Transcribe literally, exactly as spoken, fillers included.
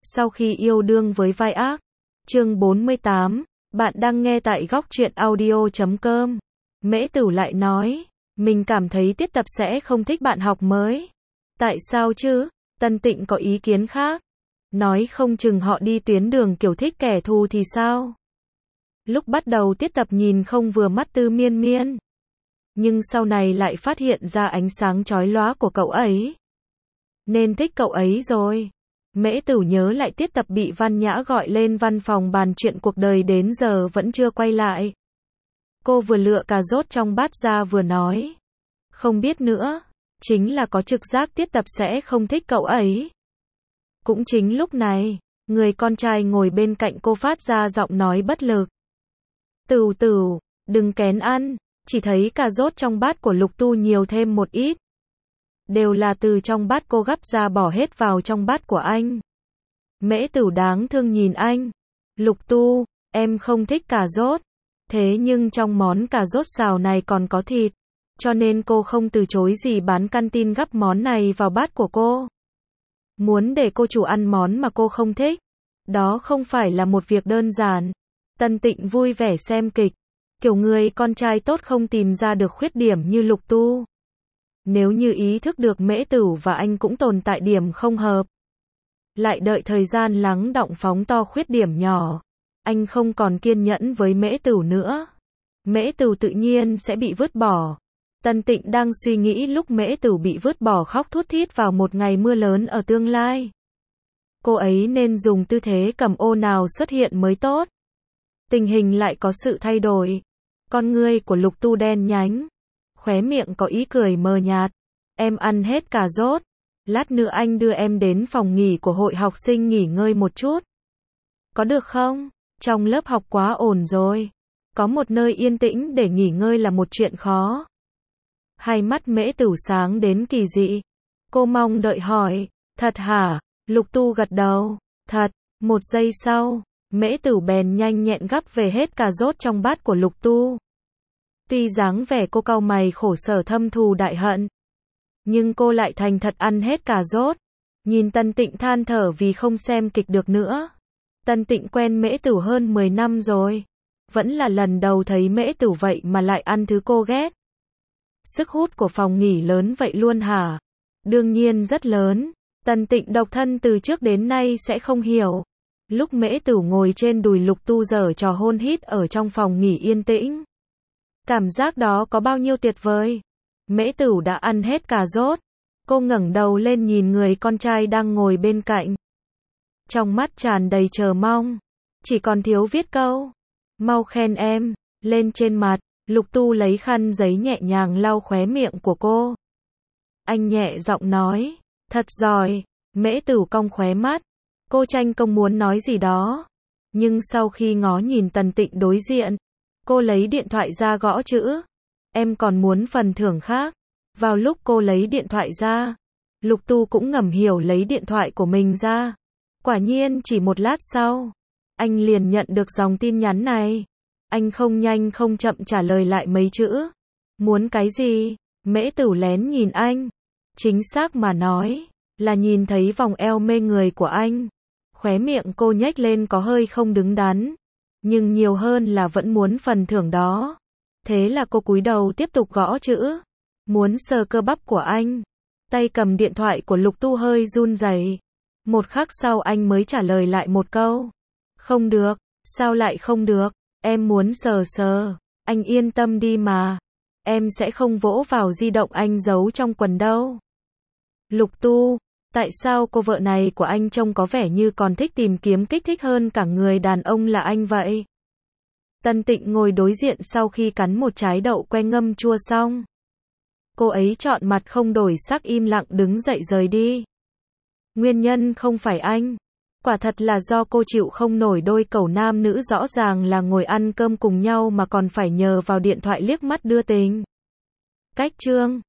Sau khi yêu đương với vai ác. Chương bốn mươi tám. Bạn đang nghe tại góc truyện audio chấm com. Mễ Tửu lại nói, mình cảm thấy Tiết Tập sẽ không thích bạn học mới. Tại sao chứ? Tân Tịnh có ý kiến khác. Nói không chừng họ đi tuyến đường kiểu thích kẻ thù thì sao? Lúc bắt đầu Tiết Tập nhìn không vừa mắt Tư Miên Miên. Nhưng sau này lại phát hiện ra ánh sáng chói lóa của cậu ấy. Nên thích cậu ấy rồi. Mễ Tửu nhớ lại Tiết Tập bị Văn Nhã gọi lên văn phòng bàn chuyện cuộc đời đến giờ vẫn chưa quay lại. Cô vừa lựa cà rốt trong bát ra vừa nói. Không biết nữa. Chính là có trực giác Tiết Tập sẽ không thích cậu ấy. Cũng chính lúc này, người con trai ngồi bên cạnh cô phát ra giọng nói bất lực. Tửu Tửu, đừng kén ăn. Chỉ thấy cà rốt trong bát của Lục Tu nhiều thêm một ít. Đều là từ trong bát cô gắp ra bỏ hết vào trong bát của anh. Mễ Tửu đáng thương nhìn anh. Lục Tu, em không thích cà rốt. Thế nhưng trong món cà rốt xào này còn có thịt. Cho nên cô không từ chối gì bán canteen gắp món này vào bát của cô. Muốn để cô chủ ăn món mà cô không thích. Đó không phải là một việc đơn giản. Tân Tịnh vui vẻ xem kịch. Kiểu người con trai tốt không tìm ra được khuyết điểm như Lục Tu. Nếu như ý thức được Mễ Tửu và anh cũng tồn tại điểm không hợp. Lại đợi thời gian lắng đọng phóng to khuyết điểm nhỏ. Anh không còn kiên nhẫn với Mễ Tửu nữa. Mễ Tửu tự nhiên sẽ bị vứt bỏ. Tân Tịnh đang suy nghĩ lúc Mễ Tửu bị vứt bỏ khóc thút thít vào một ngày mưa lớn ở tương lai. Cô ấy nên dùng tư thế cầm ô nào xuất hiện mới tốt. Tình hình lại có sự thay đổi. Con ngươi của Lục Tu đen nhánh. Khóe miệng có ý cười mờ nhạt. Em ăn hết cà rốt. Lát nữa anh đưa em đến phòng nghỉ của hội học sinh nghỉ ngơi một chút. Có được không? Trong lớp học quá ồn rồi. Có một nơi yên tĩnh để nghỉ ngơi là một chuyện khó. Hai mắt Mễ Tửu sáng đến kỳ dị. Cô mong đợi hỏi. Thật hả? Lục Tu gật đầu. Thật. Một giây sau, Mễ Tửu bèn nhanh nhẹn gắp về hết cà rốt trong bát của Lục Tu. Tuy dáng vẻ cô cau mày khổ sở thâm thù đại hận, nhưng cô lại thành thật ăn hết cà rốt. Nhìn Tân Tịnh than thở vì không xem kịch được nữa. Tân Tịnh quen Mễ Tửu hơn mười năm rồi. Vẫn là lần đầu thấy Mễ Tửu vậy mà lại ăn thứ cô ghét. Sức hút của phòng nghỉ lớn vậy luôn hả? Đương nhiên rất lớn. Tân Tịnh độc thân từ trước đến nay sẽ không hiểu. Lúc Mễ Tửu ngồi trên đùi Lục Tu giở trò hôn hít ở trong phòng nghỉ yên tĩnh. Cảm giác đó có bao nhiêu tuyệt vời. Mễ Tửu đã ăn hết cà rốt. Cô ngẩng đầu lên nhìn người con trai đang ngồi bên cạnh. Trong mắt tràn đầy chờ mong. Chỉ còn thiếu viết câu. Mau khen em. Lên trên mặt. Lục Tu lấy khăn giấy nhẹ nhàng lau khóe miệng của cô. Anh nhẹ giọng nói. Thật giỏi. Mễ Tửu cong khóe mắt. Cô tranh công muốn nói gì đó. Nhưng sau khi ngó nhìn Tân Tịnh đối diện, cô lấy điện thoại ra gõ chữ. Em còn muốn phần thưởng khác. Vào lúc cô lấy điện thoại ra, Lục Tu cũng ngầm hiểu lấy điện thoại của mình ra. Quả nhiên chỉ một lát sau, anh liền nhận được dòng tin nhắn này. Anh không nhanh không chậm trả lời lại mấy chữ. Muốn cái gì? Mễ Tửu lén nhìn anh. Chính xác mà nói, là nhìn thấy vòng eo mê người của anh. Khóe miệng cô nhếch lên có hơi không đứng đắn. Nhưng nhiều hơn là vẫn muốn phần thưởng đó. Thế là cô cúi đầu tiếp tục gõ chữ. Muốn sờ cơ bắp của anh. Tay cầm điện thoại của Lục Tu hơi run rẩy. Một khắc sau anh mới trả lời lại một câu. Không được. Sao lại không được? Em muốn sờ sờ. Anh yên tâm đi mà. Em sẽ không vỗ vào di động anh giấu trong quần đâu. Lục Tu. Tại sao cô vợ này của anh trông có vẻ như còn thích tìm kiếm kích thích hơn cả người đàn ông là anh vậy? Tân Tịnh ngồi đối diện sau khi cắn một trái đậu que ngâm chua xong. Cô ấy trọn mặt không đổi sắc im lặng đứng dậy rời đi. Nguyên nhân không phải anh. Quả thật là do cô chịu không nổi đôi cẩu nam nữ rõ ràng là ngồi ăn cơm cùng nhau mà còn phải nhờ vào điện thoại liếc mắt đưa tình. Cách chương